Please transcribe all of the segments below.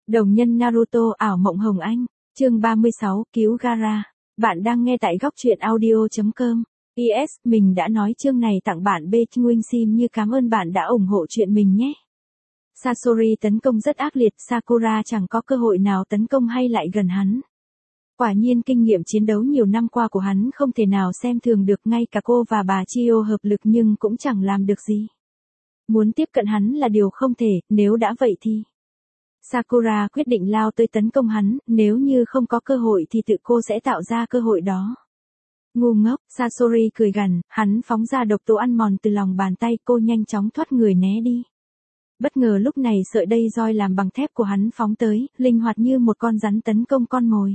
Đồng nhân Naruto ảo mộng hồng anh, chương 36, cứu Gaara. Bạn đang nghe tại góc truyện audio.com. PS, mình đã nói chương này tặng bạn B Nguyên Sim như cảm ơn bạn đã ủng hộ chuyện mình nhé. Sasori tấn công rất ác liệt, Sakura chẳng có cơ hội nào tấn công hay lại gần hắn. Quả nhiên kinh nghiệm chiến đấu nhiều năm qua của hắn không thể nào xem thường được, ngay cả cô và bà Chio hợp lực nhưng cũng chẳng làm được gì. Muốn tiếp cận hắn là điều không thể, nếu đã vậy thì... Sakura quyết định lao tới tấn công hắn, nếu như không có cơ hội thì tự cô sẽ tạo ra cơ hội đó. Ngu ngốc, Sasori cười gằn, hắn phóng ra độc tố ăn mòn từ lòng bàn tay, cô nhanh chóng thoát người né đi. Bất ngờ lúc này sợi dây roi làm bằng thép của hắn phóng tới, linh hoạt như một con rắn tấn công con mồi.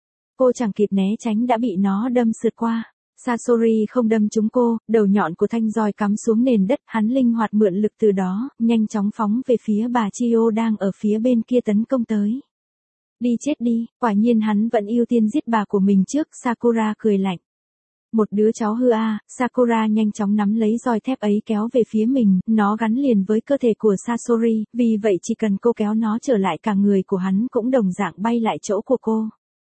Cô chẳng kịp né tránh đã bị nó đâm sượt qua. Sasori không đâm trúng cô, đầu nhọn của thanh roi cắm xuống nền đất, hắn linh hoạt mượn lực từ đó, nhanh chóng phóng về phía bà Chio đang ở phía bên kia tấn công tới. Đi chết đi, quả nhiên hắn vẫn ưu tiên giết bà của mình trước, Sakura cười lạnh. Một đứa cháu hư a, Sakura nhanh chóng nắm lấy roi thép ấy kéo về phía mình, nó gắn liền với cơ thể của Sasori, vì vậy chỉ cần cô kéo nó trở lại cả người của hắn cũng đồng dạng bay lại chỗ của cô.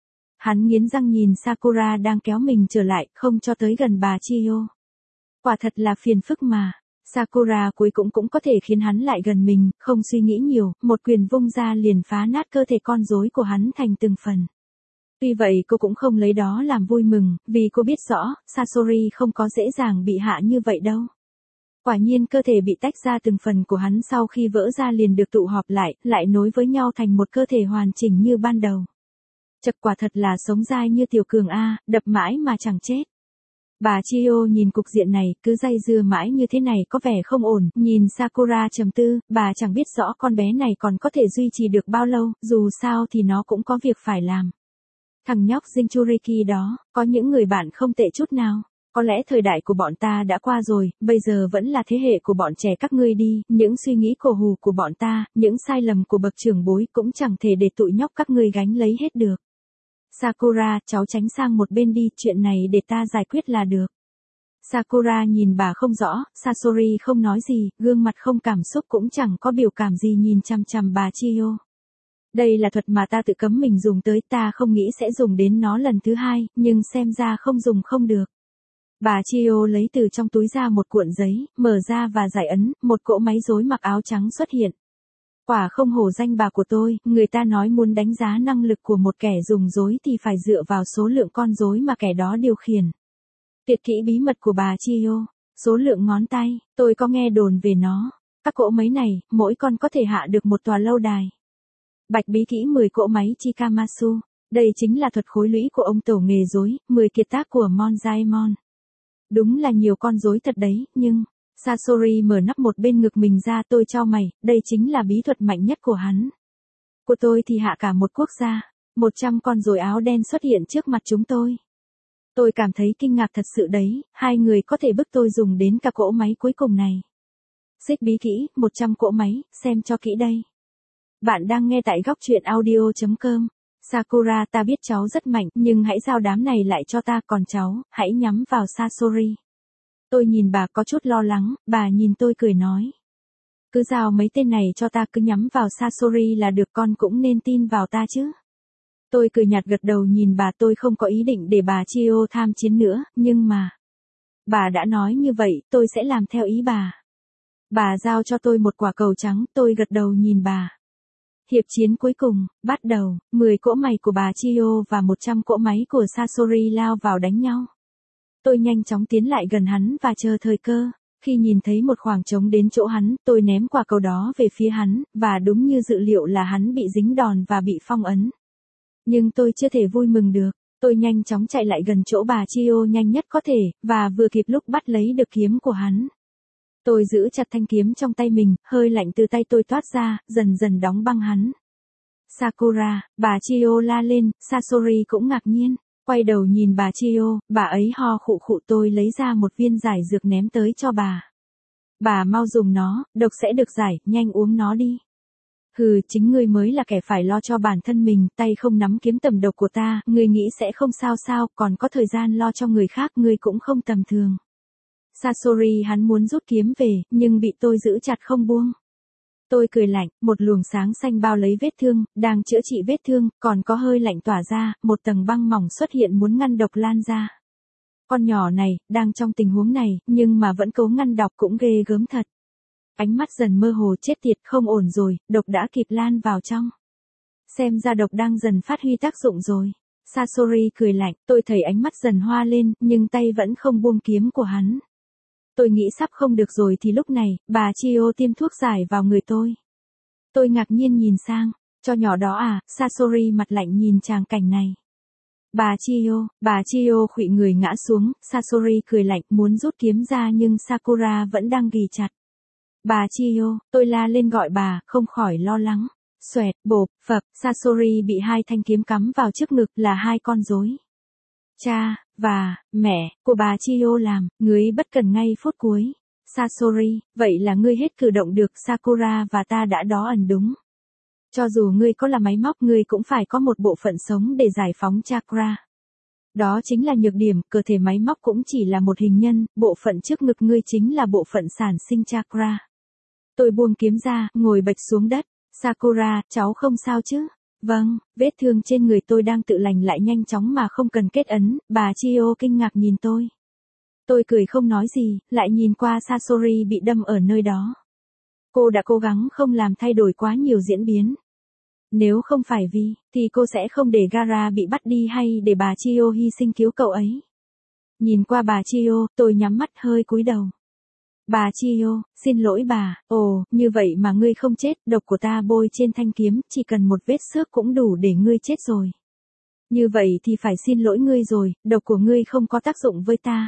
Hắn nghiến răng nhìn Sakura đang kéo mình trở lại, không cho tới gần bà Chio. Quả thật là phiền phức mà. Sakura cuối cũng có thể khiến hắn lại gần mình, không suy nghĩ nhiều, một quyền vung ra liền phá nát cơ thể con rối của hắn thành từng phần. Tuy vậy cô cũng không lấy đó làm vui mừng, vì cô biết rõ, Sasori không có dễ dàng bị hạ như vậy đâu. Quả nhiên cơ thể bị tách ra từng phần của hắn sau khi vỡ ra liền được tụ họp lại nối với nhau thành một cơ thể hoàn chỉnh như ban đầu. Chật, quả thật là sống dai như tiểu cường a, đập mãi mà chẳng chết. Bà Chio nhìn cục diện này, cứ dây dưa mãi như thế này có vẻ không ổn, nhìn Sakura trầm tư, bà chẳng biết rõ con bé này còn có thể duy trì được bao lâu, dù sao thì nó cũng có việc phải làm. Thằng nhóc Jinchuriki đó, có những người bạn không tệ chút nào. Có lẽ thời đại của bọn ta đã qua rồi, bây giờ vẫn là thế hệ của bọn trẻ các ngươi đi, những suy nghĩ cổ hủ của bọn ta, những sai lầm của bậc trưởng bối cũng chẳng thể để tụi nhóc các ngươi gánh lấy hết được. Sakura, cháu tránh sang một bên đi, chuyện này để ta giải quyết là được. Sakura nhìn bà không rõ, Sasori không nói gì, gương mặt không cảm xúc cũng chẳng có biểu cảm gì nhìn chằm chằm bà Chio. Đây là thuật mà ta tự cấm mình dùng tới, ta không nghĩ sẽ dùng đến nó lần thứ hai, nhưng xem ra không dùng không được. Bà Chio lấy từ trong túi ra một cuộn giấy, mở ra và giải ấn, một cỗ máy rối mặc áo trắng xuất hiện. Quả không hổ danh bà của tôi, người ta nói muốn đánh giá năng lực của một kẻ dùng rối thì phải dựa vào số lượng con rối mà kẻ đó điều khiển. Tuyệt kỹ bí mật của bà Chio, số lượng ngón tay, tôi có nghe đồn về nó. Các cỗ máy này, mỗi con có thể hạ được một tòa lâu đài. Bạch bí kỹ 10 cỗ máy Chikamasu, đây chính là thuật khối lũy của ông tổ nghề rối, 10 kiệt tác của Monzaemon. Đúng là nhiều con rối thật đấy, nhưng... Sasori mở nắp một bên ngực mình ra, tôi chau mày, đây chính là bí thuật mạnh nhất của hắn. Của tôi thì hạ cả một quốc gia, 100 con rối áo đen xuất hiện trước mặt chúng tôi. Tôi cảm thấy kinh ngạc thật sự đấy, hai người có thể bức tôi dùng đến cả cỗ máy cuối cùng này. Xích bí kỹ, 100 cỗ máy, xem cho kỹ đây. Bạn đang nghe tại góc truyện audio.com. Sakura, ta biết cháu rất mạnh, nhưng hãy giao đám này lại cho ta, còn cháu, hãy nhắm vào Sasori. Tôi nhìn bà có chút lo lắng, bà nhìn tôi cười nói. Cứ giao mấy tên này cho ta, cứ nhắm vào Sasori là được, con cũng nên tin vào ta chứ. Tôi cười nhạt gật đầu nhìn bà, tôi không có ý định để bà Chio tham chiến nữa, nhưng mà... Bà đã nói như vậy, tôi sẽ làm theo ý bà. Bà giao cho tôi một quả cầu trắng, tôi gật đầu nhìn bà. Hiệp chiến cuối cùng, bắt đầu, 10 cỗ máy của bà Chio và 100 cỗ máy của Sasori lao vào đánh nhau. Tôi nhanh chóng tiến lại gần hắn và chờ thời cơ. Khi nhìn thấy một khoảng trống đến chỗ hắn, tôi ném quả cầu đó về phía hắn, và đúng như dự liệu là hắn bị dính đòn và bị phong ấn. Nhưng tôi chưa thể vui mừng được. Tôi nhanh chóng chạy lại gần chỗ bà Chio nhanh nhất có thể, và vừa kịp lúc bắt lấy được kiếm của hắn. Tôi giữ chặt thanh kiếm trong tay mình, hơi lạnh từ tay tôi toát ra, dần dần đóng băng hắn. Sakura, bà Chio la lên, Sasori cũng ngạc nhiên. Quay đầu nhìn bà Chio, bà ấy ho khụ khụ, tôi lấy ra một viên giải dược ném tới cho bà. Bà mau dùng nó, độc sẽ được giải, nhanh uống nó đi. Hừ, chính ngươi mới là kẻ phải lo cho bản thân mình, tay không nắm kiếm tầm độc của ta, ngươi nghĩ sẽ không sao sao, còn có thời gian lo cho người khác, ngươi cũng không tầm thường. Sasori hắn muốn rút kiếm về, nhưng bị tôi giữ chặt không buông. Tôi cười lạnh, một luồng sáng xanh bao lấy vết thương, đang chữa trị vết thương, còn có hơi lạnh tỏa ra, một tầng băng mỏng xuất hiện muốn ngăn độc lan ra. Con nhỏ này, đang trong tình huống này, nhưng mà vẫn cố ngăn độc cũng ghê gớm thật. Ánh mắt dần mơ hồ, chết tiệt, không ổn rồi, độc đã kịp lan vào trong. Xem ra độc đang dần phát huy tác dụng rồi. Sasori cười lạnh, tôi thấy ánh mắt dần hoa lên, nhưng tay vẫn không buông kiếm của hắn. Tôi nghĩ sắp không được rồi thì lúc này, bà Chio tiêm thuốc giải vào người tôi. Tôi ngạc nhiên nhìn sang, cho nhỏ đó à, Sasori mặt lạnh nhìn tràng cảnh này. Bà Chio khuỵu người ngã xuống, Sasori cười lạnh muốn rút kiếm ra nhưng Sakura vẫn đang ghì chặt. Bà Chio, tôi la lên gọi bà, không khỏi lo lắng. Xoẹt, bộp, phập, Sasori bị hai thanh kiếm cắm vào trước ngực là hai con rối. Cha, và, mẹ, của bà Chio làm, ngươi bất cần ngay phút cuối. Sasori, vậy là ngươi hết cử động được, Sakura và ta đã đó ẩn đúng. Cho dù ngươi có là máy móc ngươi cũng phải có một bộ phận sống để giải phóng chakra. Đó chính là nhược điểm, cơ thể máy móc cũng chỉ là một hình nhân, bộ phận trước ngực ngươi chính là bộ phận sản sinh chakra. Tôi buông kiếm ra, ngồi bệt xuống đất. Sakura, cháu không sao chứ? Vâng, vết thương trên người tôi đang tự lành lại nhanh chóng mà không cần kết ấn, bà Chio kinh ngạc nhìn tôi. Tôi cười không nói gì, lại nhìn qua Sasori bị đâm ở nơi đó. Cô đã cố gắng không làm thay đổi quá nhiều diễn biến. Nếu không phải vì, thì cô sẽ không để Gaara bị bắt đi hay để bà Chio hy sinh cứu cậu ấy. Nhìn qua bà Chio, tôi nhắm mắt hơi cúi đầu. Bà Chio, xin lỗi bà, ồ, như vậy mà ngươi không chết, độc của ta bôi trên thanh kiếm, chỉ cần một vết xước cũng đủ để ngươi chết rồi. Như vậy thì phải xin lỗi ngươi rồi, độc của ngươi không có tác dụng với ta.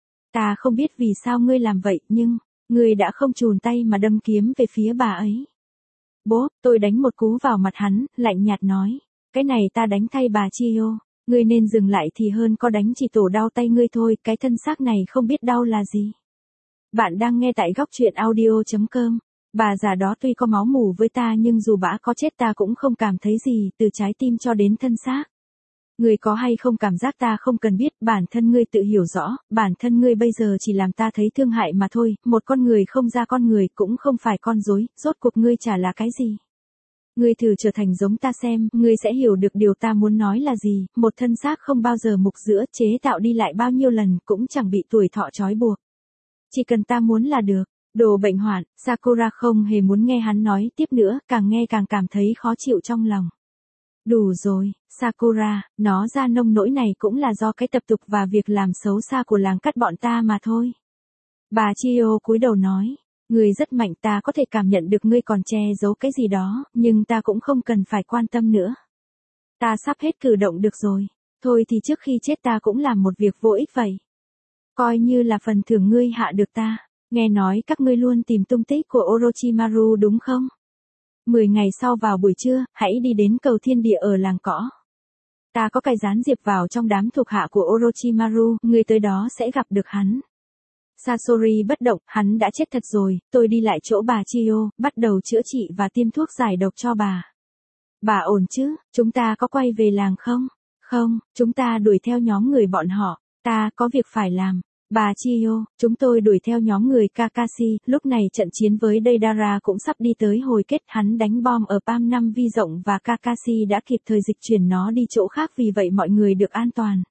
Ta không biết vì sao ngươi làm vậy, nhưng, ngươi đã không chùn tay mà đâm kiếm về phía bà ấy. Bố, tôi đánh một cú vào mặt hắn, lạnh nhạt nói, cái này ta đánh thay bà Chio, ngươi nên dừng lại thì hơn có đánh chỉ tổ đau tay ngươi thôi, cái thân xác này không biết đau là gì. Bạn đang nghe tại góc truyện audio.com. Bà già đó tuy có máu mủ với ta nhưng dù bả có chết ta cũng không cảm thấy gì, từ trái tim cho đến thân xác. Ngươi có hay không cảm giác ta không cần biết, bản thân ngươi tự hiểu rõ, bản thân ngươi bây giờ chỉ làm ta thấy thương hại mà thôi, một con người không ra con người cũng không phải con rối, rốt cuộc ngươi chả là cái gì. Ngươi thử trở thành giống ta xem, ngươi sẽ hiểu được điều ta muốn nói là gì, một thân xác không bao giờ mục giữa, chế tạo đi lại bao nhiêu lần cũng chẳng bị tuổi thọ trói buộc. Chỉ cần ta muốn là được. Đồ bệnh hoạn, Sakura không hề muốn nghe hắn nói tiếp nữa, càng nghe càng cảm thấy khó chịu trong lòng. Đủ rồi, Sakura, nó ra nông nỗi này cũng là do cái tập tục và việc làm xấu xa của làng cắt bọn ta mà thôi. Bà Chio cúi đầu nói, ngươi rất mạnh, ta có thể cảm nhận được ngươi còn che giấu cái gì đó, nhưng ta cũng không cần phải quan tâm nữa. Ta sắp hết cử động được rồi, thôi thì trước khi chết ta cũng làm một việc vô ích vậy. Coi như là phần thưởng ngươi hạ được ta. Nghe nói các ngươi luôn tìm tung tích của Orochimaru đúng không? 10 ngày sau vào buổi trưa, hãy đi đến cầu thiên địa ở làng cỏ. Ta có cài gián diệp vào trong đám thuộc hạ của Orochimaru, ngươi tới đó sẽ gặp được hắn. Sasori bất động, hắn đã chết thật rồi, tôi đi lại chỗ bà Chio, bắt đầu chữa trị và tiêm thuốc giải độc cho bà. Bà ổn chứ, chúng ta có quay về làng không? Không, chúng ta đuổi theo nhóm người bọn họ, ta có việc phải làm. Bà Chio, chúng tôi đuổi theo nhóm người Kakashi, lúc này trận chiến với Deidara cũng sắp đi tới hồi kết, hắn đánh bom ở Palm 5 vi rộng và Kakashi đã kịp thời dịch chuyển nó đi chỗ khác vì vậy mọi người được an toàn.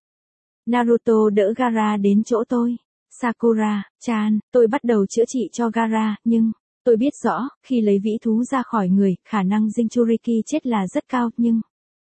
Naruto đỡ Gaara đến chỗ tôi. Sakura-chan, tôi bắt đầu chữa trị cho Gaara, nhưng, tôi biết rõ, khi lấy vĩ thú ra khỏi người, khả năng Jinchuriki chết là rất cao, nhưng...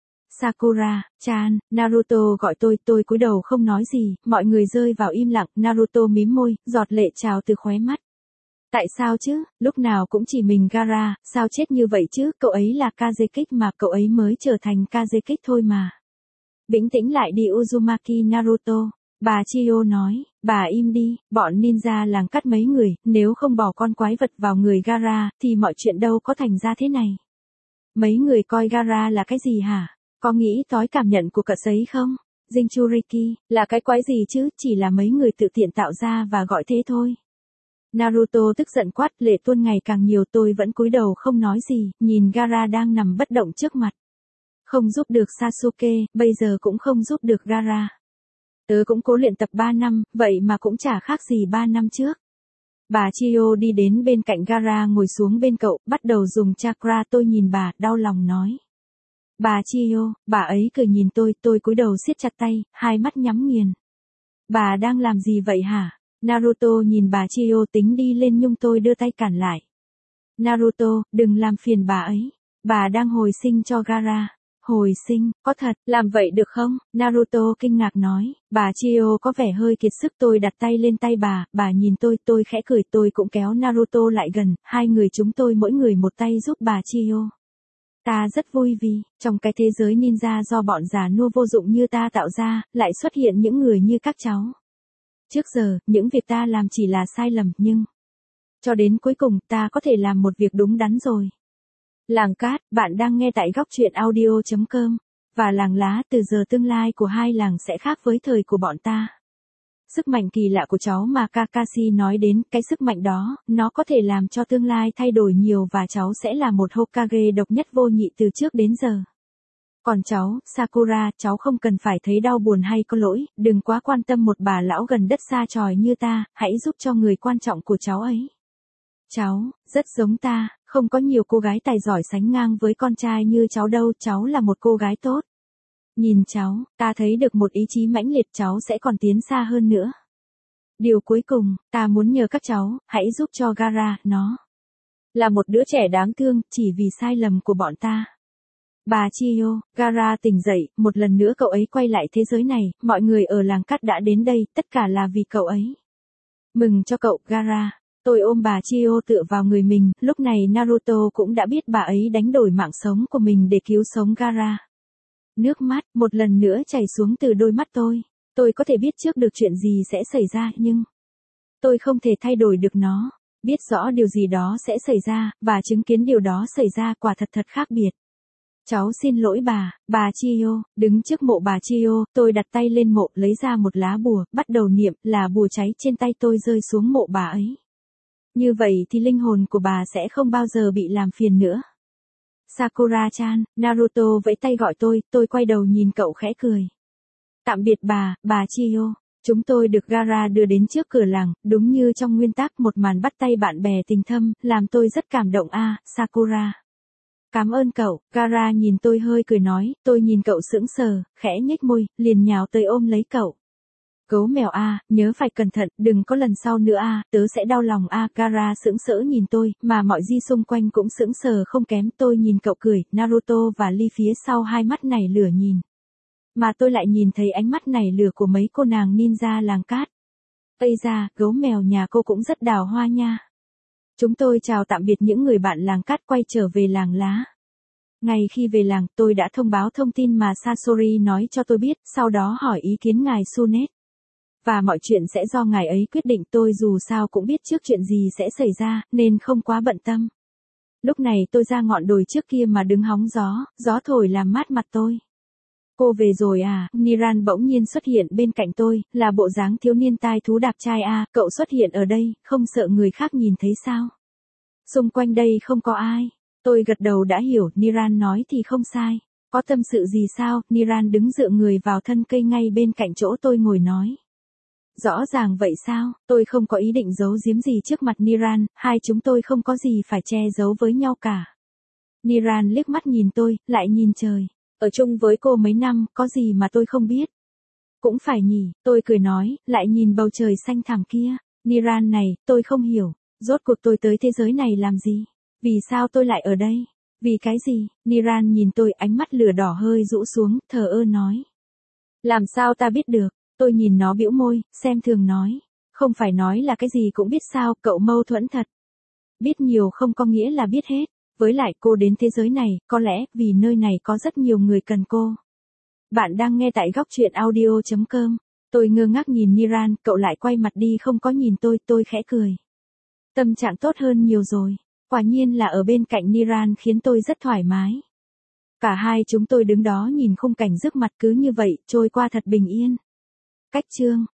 Sakura-chan, Naruto gọi tôi cúi đầu không nói gì, mọi người rơi vào im lặng, Naruto mím môi, giọt lệ trào từ khóe mắt. Tại sao chứ, lúc nào cũng chỉ mình Gaara, sao chết như vậy chứ, cậu ấy là Kazekage mà, cậu ấy mới trở thành Kazekage thôi mà. Bình tĩnh lại đi Uzumaki Naruto, bà Chio nói, bà im đi, bọn ninja làng cắt mấy người, nếu không bỏ con quái vật vào người Gaara, thì mọi chuyện đâu có thành ra thế này. Mấy người coi Gaara là cái gì hả? Có nghĩ tối cảm nhận của cậu ấy không? Jinchuriki, là cái quái gì chứ, chỉ là mấy người tự tiện tạo ra và gọi thế thôi. Naruto tức giận quát, lệ tuôn ngày càng nhiều, tôi vẫn cúi đầu không nói gì, nhìn Gaara đang nằm bất động trước mặt. Không giúp được Sasuke, bây giờ cũng không giúp được Gaara. Tớ cũng cố luyện tập 3 năm, vậy mà cũng chả khác gì 3 năm trước. Bà Chio đi đến bên cạnh Gara ngồi xuống bên cậu, bắt đầu dùng chakra. Tôi nhìn bà, đau lòng nói. Bà Chio, bà ấy cười nhìn tôi cúi đầu siết chặt tay, hai mắt nhắm nghiền. Bà đang làm gì vậy hả? Naruto nhìn bà Chio tính đi lên nhưng tôi đưa tay cản lại. Naruto, đừng làm phiền bà ấy. Bà đang hồi sinh cho Gara. Hồi sinh, có thật, làm vậy được không? Naruto kinh ngạc nói. Bà Chio có vẻ hơi kiệt sức. Tôi đặt tay lên tay bà nhìn tôi khẽ cười. Tôi cũng kéo Naruto lại gần, hai người chúng tôi mỗi người một tay giúp bà Chio. Ta rất vui vì, trong cái thế giới ninja do bọn già nua vô dụng như ta tạo ra, lại xuất hiện những người như các cháu. Trước giờ, những việc ta làm chỉ là sai lầm, nhưng cho đến cuối cùng, ta có thể làm một việc đúng đắn rồi. Làng cát, bạn đang nghe tại góc truyện audio.com. Và làng lá, từ giờ tương lai của hai làng sẽ khác với thời của bọn ta. Sức mạnh kỳ lạ của cháu mà Kakashi nói đến, cái sức mạnh đó, nó có thể làm cho tương lai thay đổi nhiều và cháu sẽ là một Hokage độc nhất vô nhị từ trước đến giờ. Còn cháu, Sakura, cháu không cần phải thấy đau buồn hay có lỗi, đừng quá quan tâm một bà lão gần đất xa tròi như ta, hãy giúp cho người quan trọng của cháu ấy. Cháu, rất giống ta, không có nhiều cô gái tài giỏi sánh ngang với con trai như cháu đâu, cháu là một cô gái tốt. Nhìn cháu, ta thấy được một ý chí mãnh liệt, cháu sẽ còn tiến xa hơn nữa. Điều cuối cùng, ta muốn nhờ các cháu, hãy giúp cho Gara, nó là một đứa trẻ đáng thương, chỉ vì sai lầm của bọn ta. Bà Chio, Gara tỉnh dậy, một lần nữa cậu ấy quay lại thế giới này, mọi người ở làng cát đã đến đây, tất cả là vì cậu ấy. Mừng cho cậu, Gara. Tôi ôm bà Chio tựa vào người mình, lúc này Naruto cũng đã biết bà ấy đánh đổi mạng sống của mình để cứu sống Gara. Nước mắt, một lần nữa chảy xuống từ đôi mắt tôi. Tôi có thể biết trước được chuyện gì sẽ xảy ra, nhưng tôi không thể thay đổi được nó. Biết rõ điều gì đó sẽ xảy ra, và chứng kiến điều đó xảy ra quả thật khác biệt. Cháu xin lỗi bà Chio. Đứng trước mộ bà Chio, tôi đặt tay lên mộ, lấy ra một lá bùa, bắt đầu niệm, là bùa cháy trên tay tôi rơi xuống mộ bà ấy. Như vậy thì linh hồn của bà sẽ không bao giờ bị làm phiền nữa. Sakura-chan, Naruto vẫy tay gọi tôi quay đầu nhìn cậu khẽ cười. Tạm biệt bà Chio. Chúng tôi được Gara đưa đến trước cửa làng, đúng như trong nguyên tắc, một màn bắt tay bạn bè tình thâm, làm tôi rất cảm động Sakura. Cảm ơn cậu, Gara nhìn tôi hơi cười nói, tôi nhìn cậu sững sờ, khẽ nhếch môi, liền nhào tới ôm lấy cậu. Gấu mèo nhớ phải cẩn thận, đừng có lần sau nữa tớ sẽ đau lòng Gara sững sỡ nhìn tôi, mà mọi gì xung quanh cũng sững sờ không kém. Tôi nhìn cậu cười, Naruto và Lee phía sau hai mắt này lửa nhìn. Mà tôi lại nhìn thấy ánh mắt này lửa của mấy cô nàng ninja làng cát. Ây da, gấu mèo nhà cô cũng rất đào hoa nha. Chúng tôi chào tạm biệt những người bạn làng cát, quay trở về làng lá. Ngay khi về làng, tôi đã thông báo thông tin mà Sasori nói cho tôi biết, sau đó hỏi ý kiến ngài Sunet. Và mọi chuyện sẽ do ngài ấy quyết định, tôi dù sao cũng biết trước chuyện gì sẽ xảy ra, nên không quá bận tâm. Lúc này tôi ra ngọn đồi trước kia mà đứng hóng gió thổi làm mát mặt tôi. Cô về rồi Niran bỗng nhiên xuất hiện bên cạnh tôi, là bộ dáng thiếu niên tai thú đạp trai cậu xuất hiện ở đây, không sợ người khác nhìn thấy sao? Xung quanh đây không có ai. Tôi gật đầu đã hiểu, Niran nói thì không sai. Có tâm sự gì sao? Niran đứng dựa người vào thân cây ngay bên cạnh chỗ tôi ngồi nói. Rõ ràng vậy sao, tôi không có ý định giấu giếm gì trước mặt Niran, hai chúng tôi không có gì phải che giấu với nhau cả. Niran liếc mắt nhìn tôi, lại nhìn trời. Ở chung với cô mấy năm, có gì mà tôi không biết. Cũng phải nhỉ, tôi cười nói, lại nhìn bầu trời xanh thẳm kia. Niran này, tôi không hiểu, rốt cuộc tôi tới thế giới này làm gì? Vì sao tôi lại ở đây? Vì cái gì? Niran nhìn tôi, ánh mắt lửa đỏ hơi rũ xuống, thờ ơ nói. Làm sao ta biết được? Tôi nhìn nó bĩu môi, xem thường nói. Không phải nói là cái gì cũng biết sao, cậu mâu thuẫn thật. Biết nhiều không có nghĩa là biết hết. Với lại cô đến thế giới này, có lẽ vì nơi này có rất nhiều người cần cô. Bạn đang nghe tại góc truyện audio.com. Tôi ngơ ngác nhìn Niran, cậu lại quay mặt đi không có nhìn tôi khẽ cười. Tâm trạng tốt hơn nhiều rồi. Quả nhiên là ở bên cạnh Niran khiến tôi rất thoải mái. Cả hai chúng tôi đứng đó nhìn khung cảnh trước mặt cứ như vậy, trôi qua thật bình yên. Cách chương